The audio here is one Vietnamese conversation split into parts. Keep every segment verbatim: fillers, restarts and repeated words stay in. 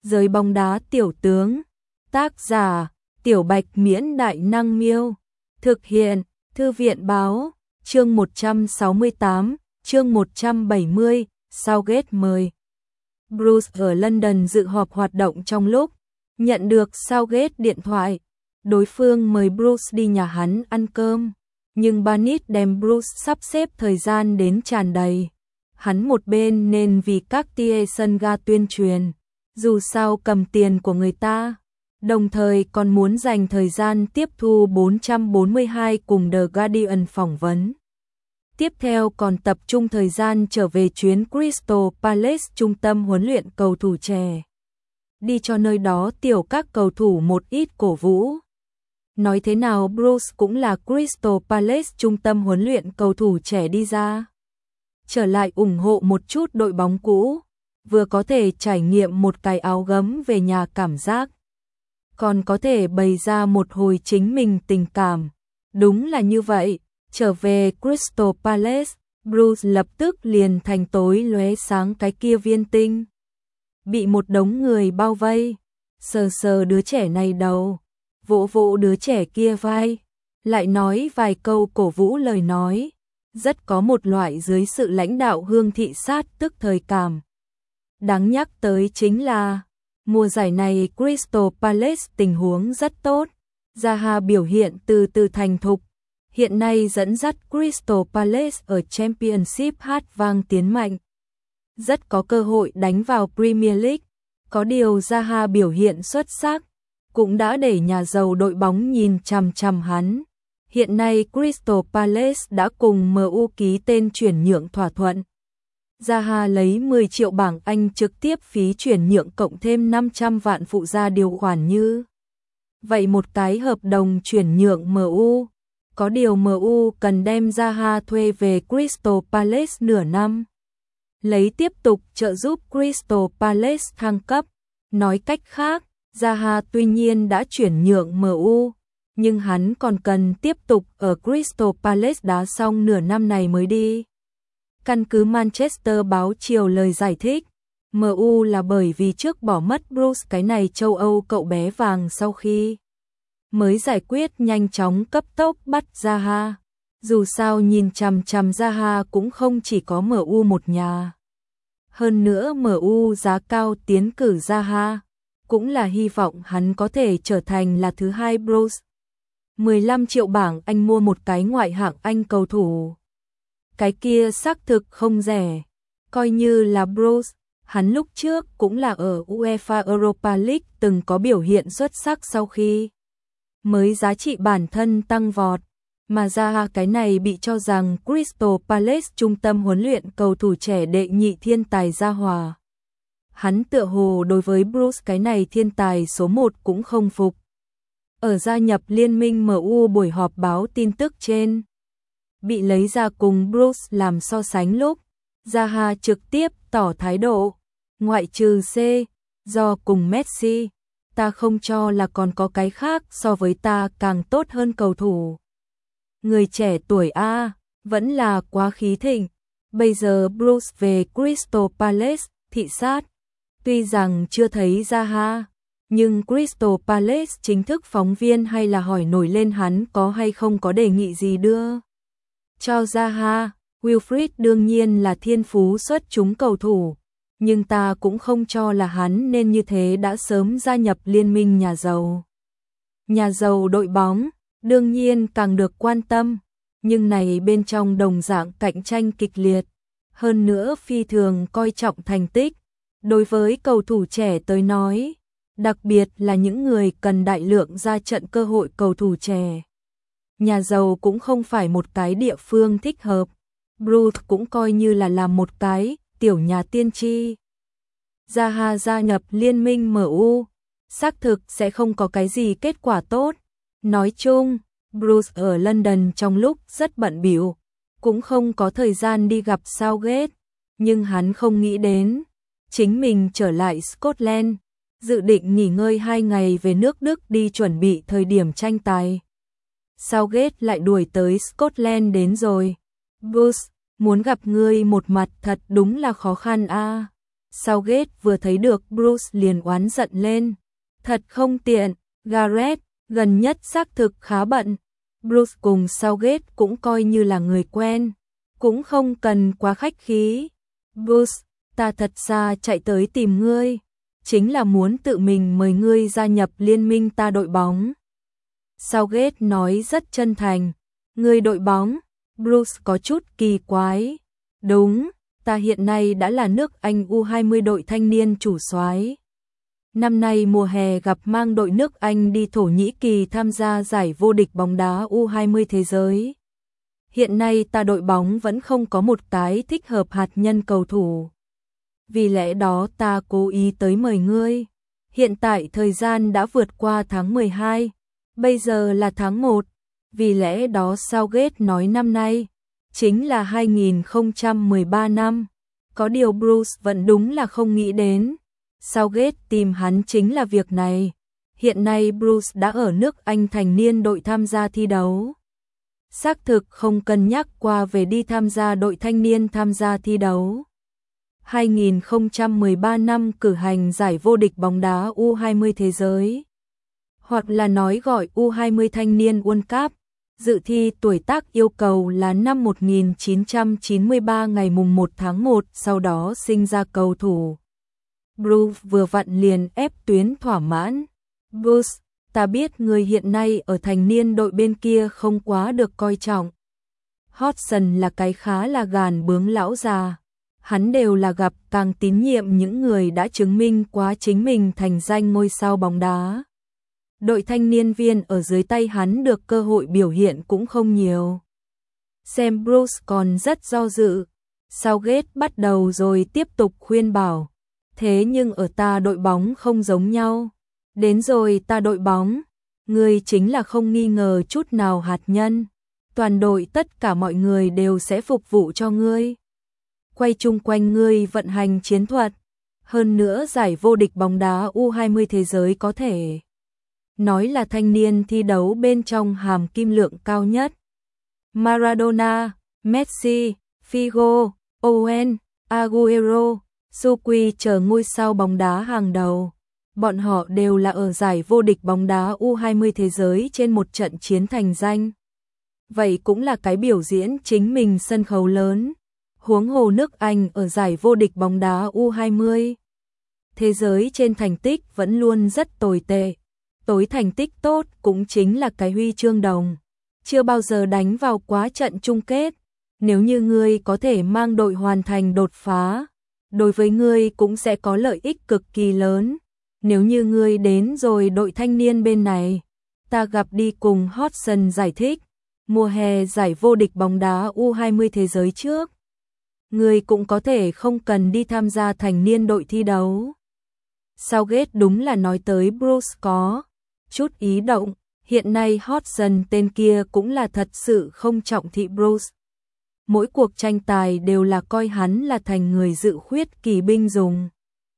Giới bóng đá tiểu tướng. Tác giả: Tiểu Bạch Miễn Đại Năng Miêu. Thực hiện: Thư viện Báo. Chương một trăm sáu mươi tám, chương một trăm bảy mươi, Southgate mời. Bruce ở London dự họp hoạt động trong lúc nhận được Southgate điện thoại. Đối phương mời Bruce đi nhà hắn ăn cơm, nhưng Barnett đem Bruce sắp xếp thời gian đến tràn đầy. Hắn một bên nên vì các tia sân ga tuyên truyền, dù sao cầm tiền của người ta, đồng thời còn muốn dành thời gian tiếp thu bốn trăm bốn mươi hai cùng The Guardian phỏng vấn. Tiếp theo còn tập trung thời gian trở về chuyến Crystal Palace, trung tâm huấn luyện cầu thủ trẻ. Đi cho nơi đó tiểu các cầu thủ một ít cổ vũ. Nói thế nào Bruce cũng là Crystal Palace, trung tâm huấn luyện cầu thủ trẻ đi ra. Trở lại ủng hộ một chút đội bóng cũ, vừa có thể trải nghiệm một cái áo gấm về nhà cảm giác, còn có thể bày ra một hồi chính mình tình cảm. Đúng là như vậy, trở về Crystal Palace, Bruce lập tức liền thành tối lóe sáng cái kia viên tinh. Bị một đống người bao vây, sờ sờ đứa trẻ này đầu, vỗ vỗ đứa trẻ kia vai, lại nói vài câu cổ vũ lời nói, rất có một loại dưới sự lãnh đạo Hương thị sát tức thời cảm. Đáng nhắc tới chính là, mùa giải này Crystal Palace tình huống rất tốt, Zaha biểu hiện từ từ thành thục, hiện nay dẫn dắt Crystal Palace ở Championship hát vang tiến mạnh, rất có cơ hội đánh vào Premier League. Có điều Zaha biểu hiện xuất sắc, cũng đã để nhà giàu đội bóng nhìn chằm chằm hắn. Hiện nay Crystal Palace đã cùng em u ký tên chuyển nhượng thỏa thuận. Zaha lấy mười triệu bảng Anh trực tiếp phí chuyển nhượng cộng thêm năm trăm vạn phụ gia điều khoản như vậy một cái hợp đồng chuyển nhượng em u. Có điều em u cần đem Zaha thuê về Crystal Palace nửa năm, lấy tiếp tục trợ giúp Crystal Palace thăng cấp. Nói cách khác, Zaha tuy nhiên đã chuyển nhượng em u, nhưng hắn còn cần tiếp tục ở Crystal Palace đá xong nửa năm này mới đi. Căn cứ Manchester báo chiều lời giải thích, em u là bởi vì trước bỏ mất Bruce cái này châu Âu cậu bé vàng sau khi mới giải quyết nhanh chóng cấp tốc bắt Zaha. Dù sao nhìn chằm chằm Zaha cũng không chỉ có em u một nhà. Hơn nữa em u giá cao tiến cử Zaha, cũng là hy vọng hắn có thể trở thành là thứ hai Bruce. mười lăm triệu bảng Anh mua một cái ngoại hạng Anh cầu thủ. Cái kia xác thực không rẻ. Coi như là Bruce, hắn lúc trước cũng là ở UEFA Europa League từng có biểu hiện xuất sắc sau khi mới giá trị bản thân tăng vọt. Mà ra cái này bị cho rằng Crystal Palace trung tâm huấn luyện cầu thủ trẻ đệ nhị thiên tài gia hòa. Hắn tựa hồ đối với Bruce cái này thiên tài số một cũng không phục. Ở gia nhập liên minh em u buổi họp báo tin tức trên, bị lấy ra cùng Bruce làm so sánh lúc, Zaha trực tiếp tỏ thái độ, ngoại trừ C, do cùng Messi, ta không cho là còn có cái khác so với ta càng tốt hơn cầu thủ. Người trẻ tuổi A, vẫn là quá khí thịnh. Bây giờ Bruce về Crystal Palace, thị sát, tuy rằng chưa thấy Zaha, nhưng Crystal Palace chính thức phóng viên hay là hỏi nổi lên hắn có hay không có đề nghị gì đưa cho Zaha. Wilfried đương nhiên là thiên phú xuất chúng cầu thủ, nhưng ta cũng không cho là hắn nên như thế đã sớm gia nhập liên minh nhà giàu. Nhà giàu đội bóng, đương nhiên càng được quan tâm, nhưng này bên trong đồng dạng cạnh tranh kịch liệt, hơn nữa phi thường coi trọng thành tích. Đối với cầu thủ trẻ tới nói, đặc biệt là những người cần đại lượng ra trận cơ hội cầu thủ trẻ, nhà giàu cũng không phải một cái địa phương thích hợp. Bruce cũng coi như là làm một cái tiểu nhà tiên tri. Zaha gia nhập liên minh em u, xác thực sẽ không có cái gì kết quả tốt. Nói chung, Bruce ở London trong lúc rất bận bịu, cũng không có thời gian đi gặp Southgate, nhưng hắn không nghĩ đến chính mình trở lại Scotland, dự định nghỉ ngơi hai ngày về nước Đức đi chuẩn bị thời điểm tranh tài. Southgate lại đuổi tới Scotland đến rồi. Bruce, muốn gặp ngươi một mặt thật đúng là khó khăn a. Southgate vừa thấy được Bruce liền oán giận lên. Thật không tiện, Gareth, gần nhất xác thực khá bận. Bruce cùng Southgate cũng coi như là người quen, cũng không cần quá khách khí. Bruce, ta thật ra chạy tới tìm ngươi, chính là muốn tự mình mời ngươi gia nhập liên minh ta đội bóng. Southgate nói rất chân thành. Ngươi đội bóng? Bruce có chút kỳ quái. Đúng, ta hiện nay đã là nước Anh U hai mươi đội thanh niên chủ soái. Năm nay mùa hè gặp mang đội nước Anh đi Thổ Nhĩ Kỳ tham gia giải vô địch bóng đá U hai mươi thế giới. Hiện nay ta đội bóng vẫn không có một cái thích hợp hạt nhân cầu thủ. Vì lẽ đó ta cố ý tới mời ngươi. Hiện tại thời gian đã vượt qua tháng mười hai, bây giờ là tháng một. Vì lẽ đó Southgate nói năm nay chính là hai nghìn không trăm mười ba năm. Có điều Bruce vẫn đúng là không nghĩ đến Southgate tìm hắn chính là việc này. Hiện nay Bruce đã ở nước Anh thành niên đội tham gia thi đấu. Xác thực không cân nhắc qua về đi tham gia đội thanh niên tham gia thi đấu. hai nghìn không trăm mười ba năm cử hành giải vô địch bóng đá U hai mươi thế giới, hoặc là nói gọi U hai mươi thanh niên World Cup. Dự thi tuổi tác yêu cầu là năm một nghìn chín trăm chín mươi ba ngày mùng một tháng một, sau đó sinh ra cầu thủ. Bruce vừa vặn liền ép tuyến thỏa mãn. Bruce, ta biết người hiện nay ở thành niên đội bên kia không quá được coi trọng. Hodgson là cái khá là gàn bướng lão già. Hắn đều là gặp càng tín nhiệm những người đã chứng minh quá chính mình thành danh ngôi sao bóng đá. Đội thanh niên viên ở dưới tay hắn được cơ hội biểu hiện cũng không nhiều. Xem Bruce còn rất do dự. Southgate bắt đầu rồi tiếp tục khuyên bảo. Thế nhưng ở ta đội bóng không giống nhau. Đến rồi ta đội bóng, ngươi chính là không nghi ngờ chút nào hạt nhân. Toàn đội tất cả mọi người đều sẽ phục vụ cho ngươi. Quay chung quanh ngươi vận hành chiến thuật. Hơn nữa giải vô địch bóng đá U hai mươi thế giới có thể nói là thanh niên thi đấu bên trong hàm kim lượng cao nhất. Maradona, Messi, Figo, Owen, Aguero, Suqui chờ ngôi sao bóng đá hàng đầu. Bọn họ đều là ở giải vô địch bóng đá U hai mươi thế giới trên một trận chiến thành danh. Vậy cũng là cái biểu diễn chính mình sân khấu lớn. Huống hồ nước Anh ở giải vô địch bóng đá U hai mươi thế giới trên thành tích vẫn luôn rất tồi tệ. Tối thành tích tốt cũng chính là cái huy chương đồng. Chưa bao giờ đánh vào quá trận chung kết. Nếu như ngươi có thể mang đội hoàn thành đột phá, đối với ngươi cũng sẽ có lợi ích cực kỳ lớn. Nếu như ngươi đến rồi đội thanh niên bên này, ta gặp đi cùng Hodgson giải thích, mùa hè giải vô địch bóng đá U hai mươi thế giới trước, ngươi cũng có thể không cần đi tham gia thành niên đội thi đấu. Southgate đúng là nói tới Bruce có chút ý động, hiện nay Hodgson tên kia cũng là thật sự không trọng thị Bruce. Mỗi cuộc tranh tài đều là coi hắn là thành người dự khuyết kỳ binh dùng.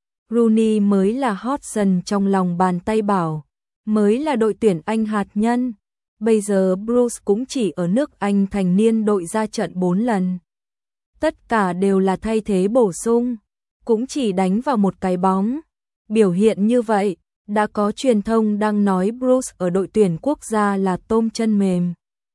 Rooney mới là Hodgson trong lòng bàn tay bảo, mới là đội tuyển Anh hạt nhân. Bây giờ Bruce cũng chỉ ở nước Anh thành niên đội ra trận bốn lần. Tất cả đều là thay thế bổ sung, cũng chỉ đánh vào một cái bóng. Biểu hiện như vậy, đã có truyền thông đang nói Bruce ở đội tuyển quốc gia là tôm chân mềm.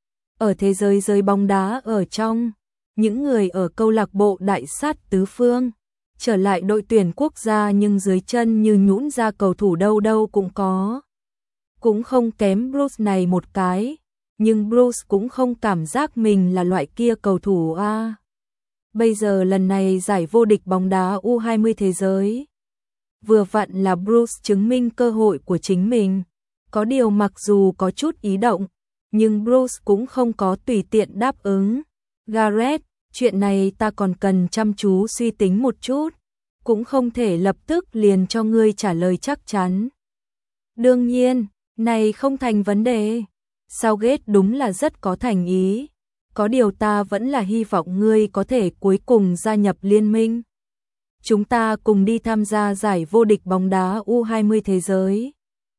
Ở thế giới giới bóng đá ở trong, những người ở câu lạc bộ đại sát tứ phương, trở lại đội tuyển quốc gia nhưng dưới chân như nhũn ra cầu thủ đâu đâu cũng có. Cũng không kém Bruce này một cái, nhưng Bruce cũng không cảm giác mình là loại kia cầu thủ a. À, bây giờ lần này giải vô địch bóng đá U hai mươi thế giới, vừa vặn là Bruce chứng minh cơ hội của chính mình. Có điều mặc dù có chút ý động, nhưng Bruce cũng không có tùy tiện đáp ứng. Gareth, chuyện này ta còn cần chăm chú suy tính một chút, cũng không thể lập tức liền cho ngươi trả lời chắc chắn. Đương nhiên, này không thành vấn đề. Southgate đúng là rất có thành ý. Có điều ta vẫn là hy vọng ngươi có thể cuối cùng gia nhập liên minh. Chúng ta cùng đi tham gia giải vô địch bóng đá U hai mươi thế giới.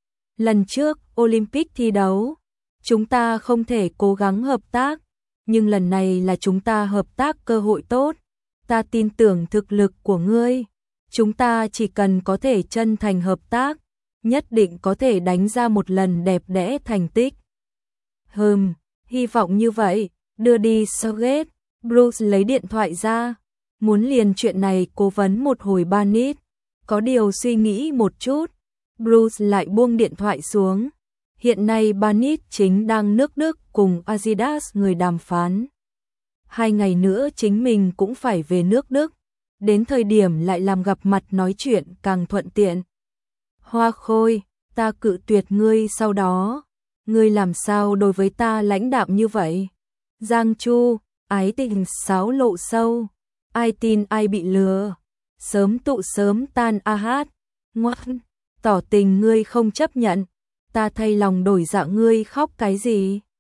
Lần trước, Olympic thi đấu, chúng ta không thể cố gắng hợp tác, nhưng lần này là chúng ta hợp tác cơ hội tốt. Ta tin tưởng thực lực của ngươi. Chúng ta chỉ cần có thể chân thành hợp tác, nhất định có thể đánh ra một lần đẹp đẽ thành tích. Hừm, hy vọng như vậy, đưa đi Sergei. Bruce lấy điện thoại ra, muốn liền chuyện này cố vấn một hồi Barnett, có điều suy nghĩ một chút, Bruce lại buông điện thoại xuống. Hiện nay Barnett chính đang nước Đức cùng Adidas người đàm phán. Hai ngày nữa chính mình cũng phải về nước Đức, đến thời điểm lại làm gặp mặt nói chuyện càng thuận tiện. Hoa Khôi, ta cự tuyệt ngươi sau đó, ngươi làm sao đối với ta lãnh đạm như vậy? Giang Chu, ái tình xáo lộ sâu, ai tin ai bị lừa, sớm tụ sớm tan a hát, ngoan, tỏ tình ngươi không chấp nhận, ta thay lòng đổi dạ ngươi khóc cái gì?